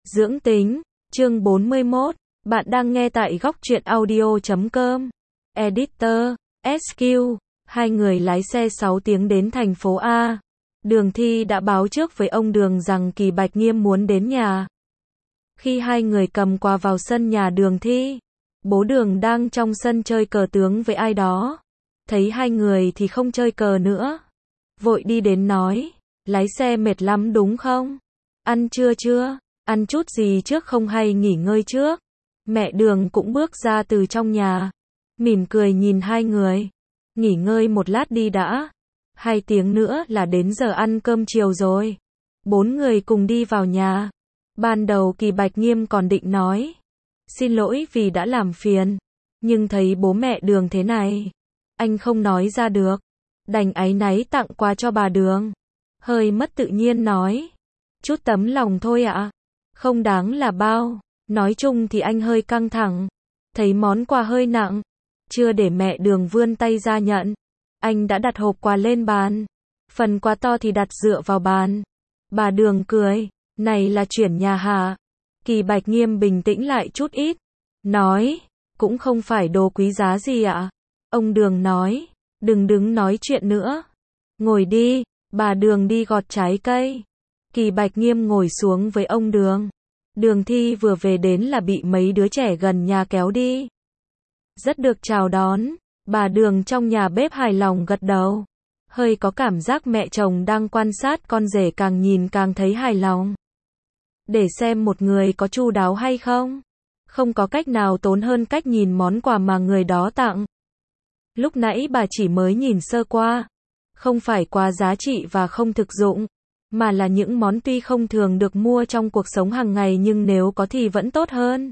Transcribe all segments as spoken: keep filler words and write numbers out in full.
Dưỡng tính, chương bốn mươi mốt, bạn đang nghe tại góc truyện audio chấm com. Editor, ét quy, hai người lái xe sáu tiếng đến thành phố A. Đường Thi đã báo trước với ông Đường rằng Kỳ Bạch Nghiêm muốn đến nhà. Khi hai người cầm quà vào sân nhà Đường Thi, bố Đường đang trong sân chơi cờ tướng với ai đó. Thấy hai người thì không chơi cờ nữa. Vội đi đến nói, lái xe mệt lắm đúng không? Ăn trưa chưa? Ăn chút gì trước không hay nghỉ ngơi trước? Mẹ Đường cũng bước ra từ trong nhà, mỉm cười nhìn hai người. Nghỉ ngơi một lát đi đã. Hai tiếng nữa là đến giờ ăn cơm chiều rồi. Bốn người cùng đi vào nhà. Ban đầu Kỳ Bạch Nghiêm còn định nói, xin lỗi vì đã làm phiền. Nhưng thấy bố mẹ Đường thế này, anh không nói ra được. Đành áy náy tặng quà cho bà Đường. Hơi mất tự nhiên nói, chút tấm lòng thôi ạ. Không đáng là bao. Nói chung thì anh hơi căng thẳng. Thấy món quà hơi nặng. Chưa để mẹ Đường vươn tay ra nhận, anh đã đặt hộp quà lên bàn. Phần quà to thì đặt dựa vào bàn. Bà Đường cười, này là chuyển nhà hả? Kỳ Bạch Nghiêm bình tĩnh lại chút ít. Nói, cũng không phải đồ quý giá gì ạ. Ông Đường nói, đừng đứng nói chuyện nữa. Ngồi đi. Bà Đường đi gọt trái cây. Kỳ Bạch Nghiêm ngồi xuống với ông Đường. Đường Thi vừa về đến là bị mấy đứa trẻ gần nhà kéo đi. Rất được chào đón. Bà Đường trong nhà bếp hài lòng gật đầu. Hơi có cảm giác mẹ chồng đang quan sát con rể, càng nhìn càng thấy hài lòng. Để xem một người có chu đáo hay không. Không có cách nào tốn hơn cách nhìn món quà mà người đó tặng. Lúc nãy bà chỉ mới nhìn sơ qua. Không phải quá giá trị và không thực dụng, mà là những món tuy không thường được mua trong cuộc sống hàng ngày nhưng nếu có thì vẫn tốt hơn.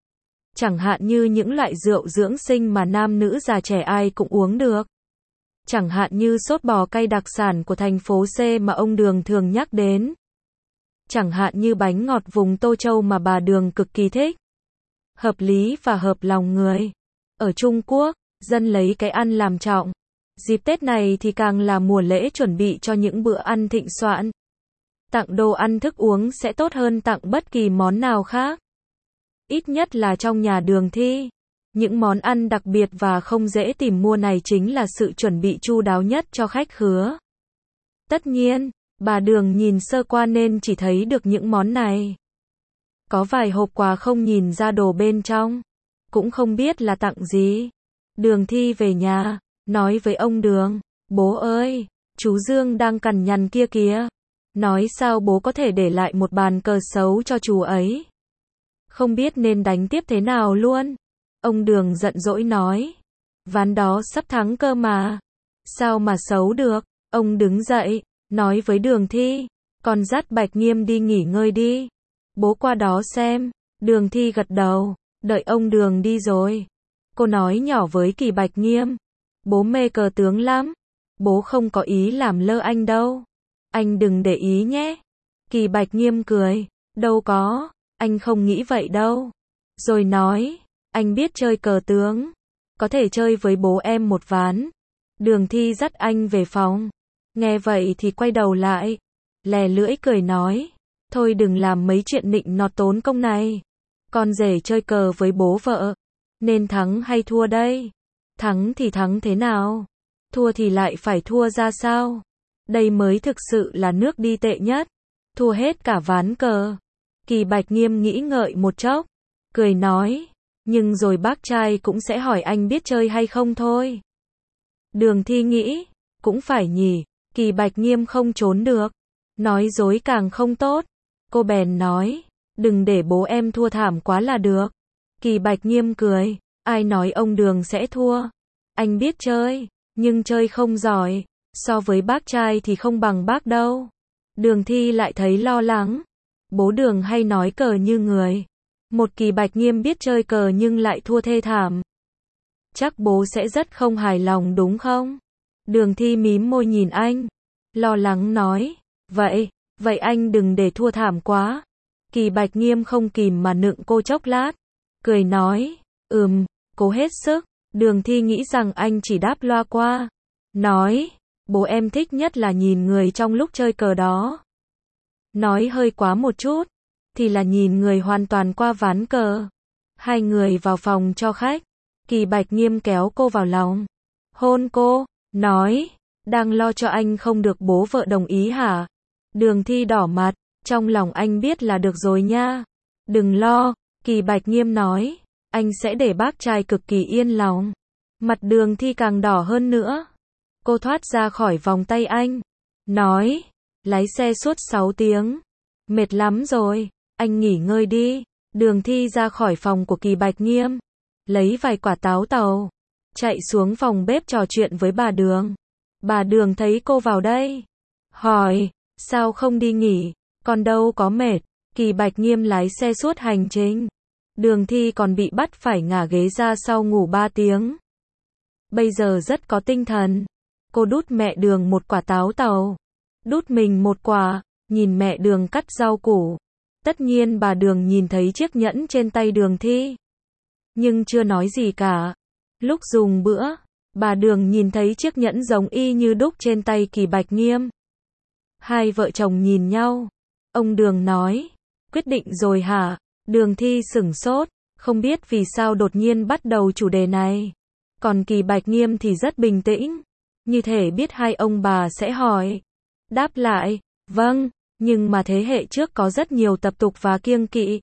Chẳng hạn như những loại rượu dưỡng sinh mà nam nữ già trẻ ai cũng uống được. Chẳng hạn như sốt bò cay đặc sản của thành phố C mà ông Đường thường nhắc đến. Chẳng hạn như bánh ngọt vùng Tô Châu mà bà Đường cực kỳ thích. Hợp lý và hợp lòng người. Ở Trung Quốc, dân lấy cái ăn làm trọng. Dịp Tết này thì càng là mùa lễ chuẩn bị cho những bữa ăn thịnh soạn. Tặng đồ ăn thức uống sẽ tốt hơn tặng bất kỳ món nào khác. Ít nhất là trong nhà Đường Thi. Những món ăn đặc biệt và không dễ tìm mua này chính là sự chuẩn bị chu đáo nhất cho khách khứa. Tất nhiên, bà Đường nhìn sơ qua nên chỉ thấy được những món này. Có vài hộp quà không nhìn ra đồ bên trong. Cũng không biết là tặng gì. Đường Thi về nhà, nói với ông Đường, bố ơi, chú Dương đang cằn nhằn kia kìa. Nói sao bố có thể để lại một bàn cờ xấu cho chú ấy. Không biết nên đánh tiếp thế nào luôn. Ông Đường giận dỗi nói, ván đó sắp thắng cơ mà. Sao mà xấu được. Ông đứng dậy, nói với Đường Thi, con dắt Bạch Nghiêm đi nghỉ ngơi đi. Bố qua đó xem. Đường Thi gật đầu, đợi ông Đường đi rồi. Cô nói nhỏ với Kỳ Bạch Nghiêm, bố mê cờ tướng lắm. Bố không có ý làm lơ anh đâu. Anh đừng để ý nhé. Kỳ Bạch Nghiêm cười, đâu có, anh không nghĩ vậy đâu. Rồi nói, anh biết chơi cờ tướng. Có thể chơi với bố em một ván. Đường Thi dắt anh về phòng. Nghe vậy thì quay đầu lại. Lè lưỡi cười nói, thôi đừng làm mấy chuyện nịnh nọt tốn công này. Con rể chơi cờ với bố vợ. Nên thắng hay thua đây? Thắng thì thắng thế nào? Thua thì lại phải thua ra sao? Đây mới thực sự là nước đi tệ nhất. Thua hết cả ván cờ. Kỳ Bạch Nghiêm nghĩ ngợi một chốc. Cười nói, nhưng rồi bác trai cũng sẽ hỏi anh biết chơi hay không thôi. Đường Thi nghĩ, cũng phải nhỉ. Kỳ Bạch Nghiêm không trốn được. Nói dối càng không tốt. Cô bèn nói, đừng để bố em thua thảm quá là được. Kỳ Bạch Nghiêm cười, ai nói ông Đường sẽ thua. Anh biết chơi, nhưng chơi không giỏi. So với bác trai thì không bằng bác đâu. Đường Thi lại thấy lo lắng. Bố Đường hay nói cờ như người. Một Kỳ Bạch Nghiêm biết chơi cờ nhưng lại thua thê thảm. Chắc bố sẽ rất không hài lòng đúng không? Đường Thi mím môi nhìn anh. Lo lắng nói, vậy, vậy anh đừng để thua thảm quá. Kỳ Bạch Nghiêm không kìm mà nựng cô chốc lát. Cười nói, ừm, cố hết sức. Đường Thi nghĩ rằng anh chỉ đáp loa qua. Nói, bố em thích nhất là nhìn người trong lúc chơi cờ đó. Nói hơi quá một chút. thì là nhìn người hoàn toàn qua ván cờ. Hai người vào phòng cho khách. Kỳ Bạch Nghiêm kéo cô vào lòng. Hôn cô, nói, đang lo cho anh không được bố vợ đồng ý hả? Đường Thi đỏ mặt, trong lòng anh biết là được rồi nha. Đừng lo, Kỳ Bạch Nghiêm nói, anh sẽ để bác trai cực kỳ yên lòng. Mặt Đường Thi càng đỏ hơn nữa. Cô thoát ra khỏi vòng tay anh, nói, lái xe suốt sáu tiếng. Mệt lắm rồi, anh nghỉ ngơi đi. Đường Thi ra khỏi phòng của Kỳ Bạch Nghiêm, lấy vài quả táo tàu, chạy xuống phòng bếp trò chuyện với bà Đường. Bà Đường thấy cô vào đây, hỏi, sao không đi nghỉ, còn đâu có mệt. Kỳ Bạch Nghiêm lái xe suốt hành trình. Đường Thi còn bị bắt phải ngả ghế ra sau ngủ ba tiếng. Bây giờ rất có tinh thần. Cô đút mẹ Đường một quả táo tàu, đút mình một quả, nhìn mẹ Đường cắt rau củ. Tất nhiên bà Đường nhìn thấy chiếc nhẫn trên tay Đường Thi, nhưng chưa nói gì cả. Lúc dùng bữa, bà Đường nhìn thấy chiếc nhẫn giống y như đúc trên tay Kỳ Bạch Nghiêm. Hai vợ chồng nhìn nhau. Ông Đường nói, quyết định rồi hả? Đường Thi sửng sốt, không biết vì sao đột nhiên bắt đầu chủ đề này. Còn Kỳ Bạch Nghiêm thì rất bình tĩnh, như thể biết hai ông bà sẽ hỏi. Đáp lại, vâng, nhưng mà thế hệ trước có rất nhiều tập tục và kiêng kỵ.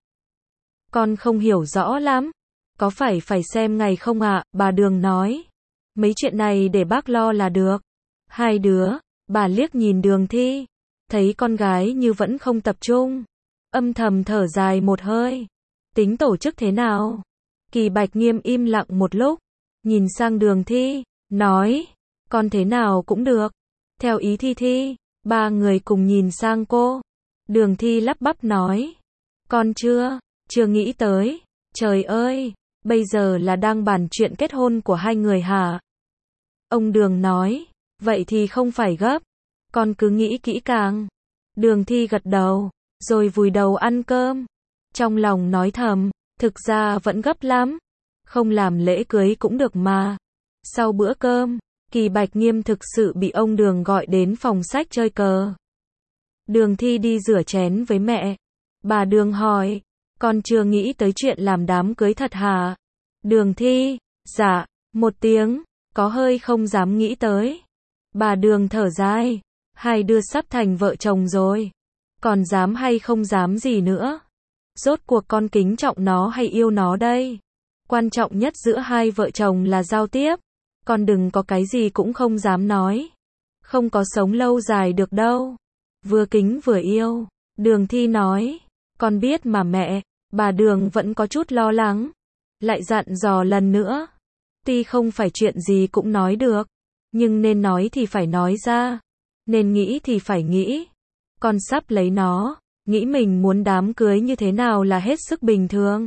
Con không hiểu rõ lắm. Có phải phải xem ngày không ạ? Bà Đường nói. Mấy chuyện này để bác lo là được. Hai đứa, bà liếc nhìn Đường Thi, thấy con gái như vẫn không tập trung, âm thầm thở dài một hơi. Tính tổ chức thế nào? Kỳ Bạch Nghiêm im lặng một lúc, nhìn sang Đường Thi, nói, con thế nào cũng được. Theo ý Thi Thi. Ba người cùng nhìn sang cô. Đường Thi lắp bắp nói, con chưa, chưa nghĩ tới. Trời ơi, bây giờ là đang bàn chuyện kết hôn của hai người hả? Ông Đường nói, vậy thì không phải gấp, con cứ nghĩ kỹ càng. Đường Thi gật đầu, rồi vùi đầu ăn cơm. Trong lòng nói thầm, thực ra vẫn gấp lắm, không làm lễ cưới cũng được mà. Sau bữa cơm, Kỳ Bạch Nghiêm thực sự bị ông Đường gọi đến phòng sách chơi cờ. Đường Thi đi rửa chén với mẹ. Bà Đường hỏi, con chưa nghĩ tới chuyện làm đám cưới thật hả? Đường Thi, dạ, một tiếng, có hơi không dám nghĩ tới. Bà Đường thở dài, hai đứa sắp thành vợ chồng rồi, còn dám hay không dám gì nữa. Rốt cuộc con kính trọng nó hay yêu nó đây? Quan trọng nhất giữa hai vợ chồng là giao tiếp. Con đừng có cái gì cũng không dám nói. Không có sống lâu dài được đâu. Vừa kính vừa yêu. Đường Thi nói. Con biết mà mẹ. Bà Đường vẫn có chút lo lắng. Lại dặn dò lần nữa. Tuy không phải chuyện gì cũng nói được, nhưng nên nói thì phải nói ra. Nên nghĩ thì phải nghĩ. Con sắp lấy nó. Nghĩ mình muốn đám cưới như thế nào là hết sức bình thường.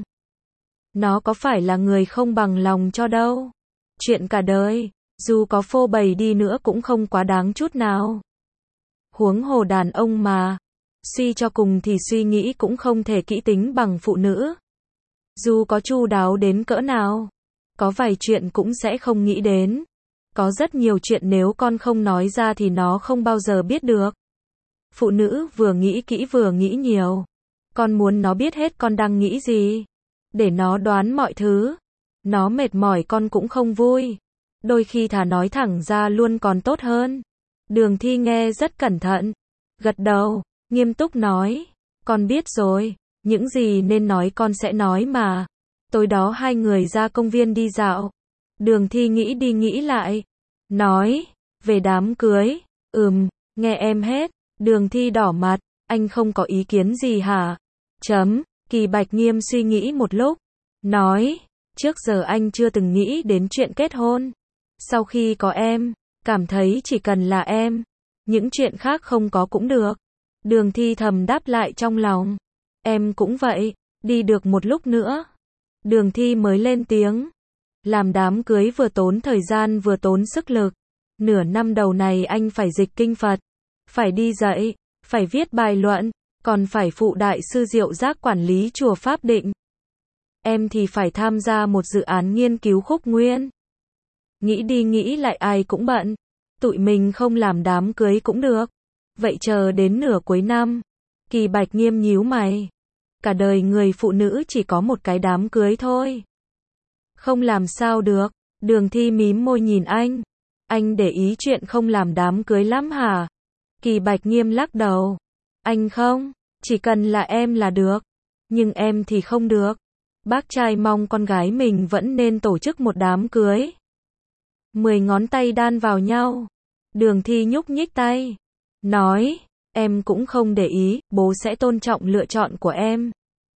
Nó có phải là người không bằng lòng cho đâu. Chuyện cả đời, dù có phô bày đi nữa cũng không quá đáng chút nào. Huống hồ đàn ông mà, suy cho cùng thì suy nghĩ cũng không thể kỹ tính bằng phụ nữ. Dù có chu đáo đến cỡ nào, có vài chuyện cũng sẽ không nghĩ đến. Có rất nhiều chuyện nếu con không nói ra thì nó không bao giờ biết được. Phụ nữ vừa nghĩ kỹ vừa nghĩ nhiều. Con muốn nó biết hết con đang nghĩ gì, để nó đoán mọi thứ. Nó mệt mỏi con cũng không vui. Đôi khi thà nói thẳng ra luôn còn tốt hơn. Đường Thi nghe rất cẩn thận, gật đầu, nghiêm túc nói, con biết rồi, những gì nên nói con sẽ nói mà. Tối đó hai người ra công viên đi dạo. Đường Thi nghĩ đi nghĩ lại, nói, về đám cưới, ừm, nghe em hết. Đường Thi đỏ mặt, anh không có ý kiến gì hả? Chấm, Kỳ Bạch Nghiêm suy nghĩ một lúc, nói, trước giờ anh chưa từng nghĩ đến chuyện kết hôn. Sau khi có em, cảm thấy chỉ cần là em, những chuyện khác không có cũng được. Đường Thi thầm đáp lại trong lòng, em cũng vậy. Đi được một lúc nữa, Đường Thi mới lên tiếng, làm đám cưới vừa tốn thời gian vừa tốn sức lực. Nửa năm đầu này anh phải dịch kinh Phật, phải đi dạy, phải viết bài luận, còn phải phụ đại sư Diệu Giác quản lý chùa Pháp Định. Em thì phải tham gia một dự án nghiên cứu khúc nguyên. Nghĩ đi nghĩ lại ai cũng bận. Tụi mình không làm đám cưới cũng được. Vậy chờ đến nửa cuối năm. Kỳ Bạch Nghiêm nhíu mày. Cả đời người phụ nữ chỉ có một cái đám cưới thôi. Không làm sao được. Đường Thi mím môi nhìn anh. Anh để ý chuyện không làm đám cưới lắm hả? Kỳ Bạch Nghiêm lắc đầu. Anh không, chỉ cần là em là được. Nhưng em thì không được. Bác trai mong con gái mình vẫn nên tổ chức một đám cưới. Mười ngón tay đan vào nhau. Đường Thi nhúc nhích tay. Nói, em cũng không để ý, bố sẽ tôn trọng lựa chọn của em.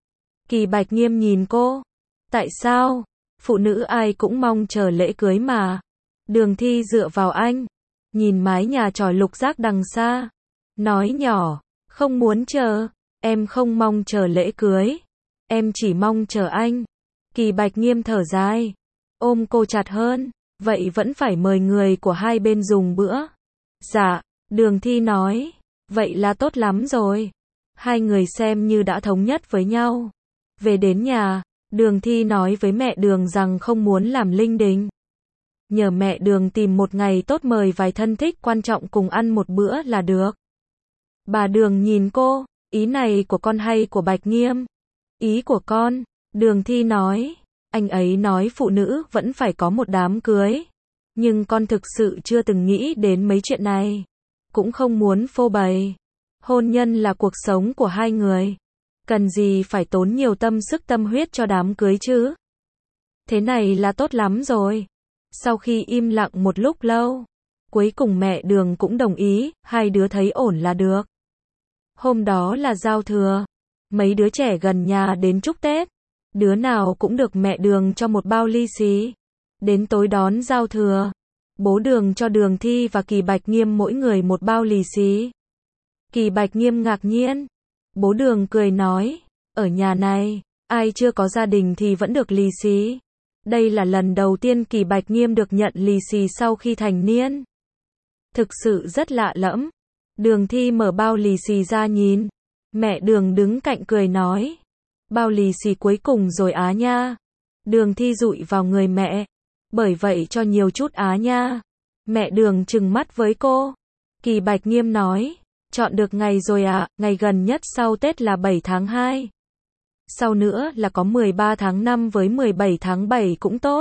Kỳ Bạch Nghiêm nhìn cô. Tại sao? Phụ nữ ai cũng mong chờ lễ cưới mà. Đường Thi dựa vào anh. Nhìn mái nhà tròi lục giác đằng xa. Nói nhỏ, không muốn chờ. Em không mong chờ lễ cưới. Em chỉ mong chờ anh. Kỳ Bạch Nghiêm thở dài. Ôm cô chặt hơn. Vậy vẫn phải mời người của hai bên dùng bữa. Dạ, Đường Thi nói. Vậy là tốt lắm rồi. Hai người xem như đã thống nhất với nhau. Về đến nhà, Đường Thi nói với mẹ Đường rằng không muốn làm linh đình. Nhờ mẹ Đường tìm một ngày tốt mời vài thân thích quan trọng cùng ăn một bữa là được. Bà Đường nhìn cô, ý này của con hay của Bạch Nghiêm? Ý của con, Đường Thi nói. Anh ấy nói phụ nữ vẫn phải có một đám cưới. Nhưng con thực sự chưa từng nghĩ đến mấy chuyện này. Cũng không muốn phô bày. Hôn nhân là cuộc sống của hai người. Cần gì phải tốn nhiều tâm sức tâm huyết cho đám cưới chứ? Thế này là tốt lắm rồi. Sau khi im lặng một lúc lâu, cuối cùng mẹ Đường cũng đồng ý, hai đứa thấy ổn là được. Hôm đó là giao thừa. Mấy đứa trẻ gần nhà đến chúc Tết. Đứa nào cũng được mẹ Đường cho một bao lì xì. Đến tối đón giao thừa, bố Đường cho Đường Thi và Kỳ Bạch Nghiêm mỗi người một bao lì xì. Kỳ Bạch Nghiêm ngạc nhiên. Bố Đường cười nói, ở nhà này, ai chưa có gia đình thì vẫn được lì xì. Đây là lần đầu tiên Kỳ Bạch Nghiêm được nhận lì xì sau khi thành niên. Thực sự rất lạ lẫm. Đường Thi mở bao lì xì ra nhìn. Mẹ Đường đứng cạnh cười nói, bao lì xì cuối cùng rồi á nha. Đường Thi dụi vào người mẹ. Bởi vậy cho nhiều chút á nha. Mẹ Đường trừng mắt với cô. Kỳ Bạch Nghiêm nói, chọn được ngày rồi ạ, à, ngày gần nhất sau Tết là bảy tháng hai. Sau nữa là có mười ba tháng năm với mười bảy tháng bảy cũng tốt.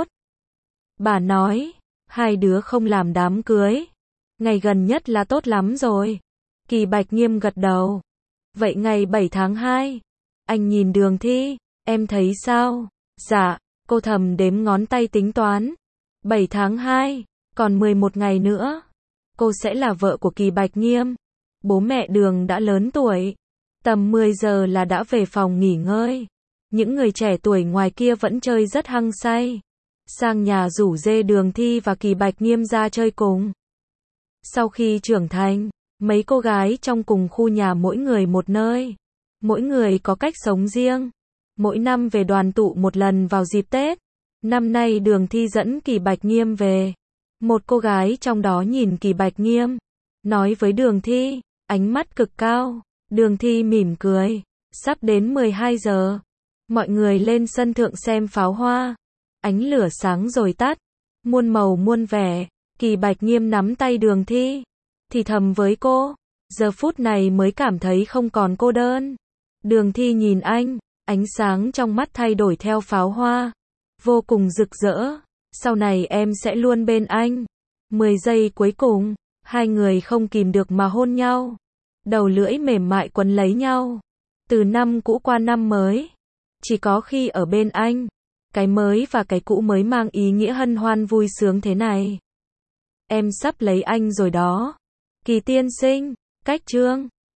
Bà nói, hai đứa không làm đám cưới. Ngày gần nhất là tốt lắm rồi. Kỳ Bạch Nghiêm gật đầu. Vậy ngày bảy tháng hai. Anh nhìn Đường Thi, em thấy sao? Dạ, cô thầm đếm ngón tay tính toán. bảy tháng hai, còn mười một ngày nữa. Cô sẽ là vợ của Kỳ Bạch Nghiêm. Bố mẹ Đường đã lớn tuổi. Tầm mười giờ là đã về phòng nghỉ ngơi. Những người trẻ tuổi ngoài kia vẫn chơi rất hăng say. Sang nhà rủ dê Đường Thi và Kỳ Bạch Nghiêm ra chơi cùng. Sau khi trưởng thành, mấy cô gái trong cùng khu nhà mỗi người một nơi. Mỗi người có cách sống riêng. Mỗi năm về đoàn tụ một lần vào dịp Tết. Năm nay Đường Thi dẫn Kỳ Bạch Nghiêm về. Một cô gái trong đó nhìn Kỳ Bạch Nghiêm. Nói với Đường Thi, ánh mắt cực cao. Đường Thi mỉm cười. Sắp đến mười hai giờ. Mọi người lên sân thượng xem pháo hoa. Ánh lửa sáng rồi tắt. Muôn màu muôn vẻ. Kỳ Bạch Nghiêm nắm tay Đường Thi. Thì thầm với cô. Giờ phút này mới cảm thấy không còn cô đơn. Đường Thi nhìn anh. Ánh sáng trong mắt thay đổi theo pháo hoa. Vô cùng rực rỡ. Sau này em sẽ luôn bên anh. Mười giây cuối cùng. Hai người không kìm được mà hôn nhau. Đầu lưỡi mềm mại quấn lấy nhau. Từ năm cũ qua năm mới. Chỉ có khi ở bên anh. Cái mới và cái cũ mới mang ý nghĩa hân hoan vui sướng thế này. Em sắp lấy anh rồi đó. Kỳ tiên sinh. Cách chương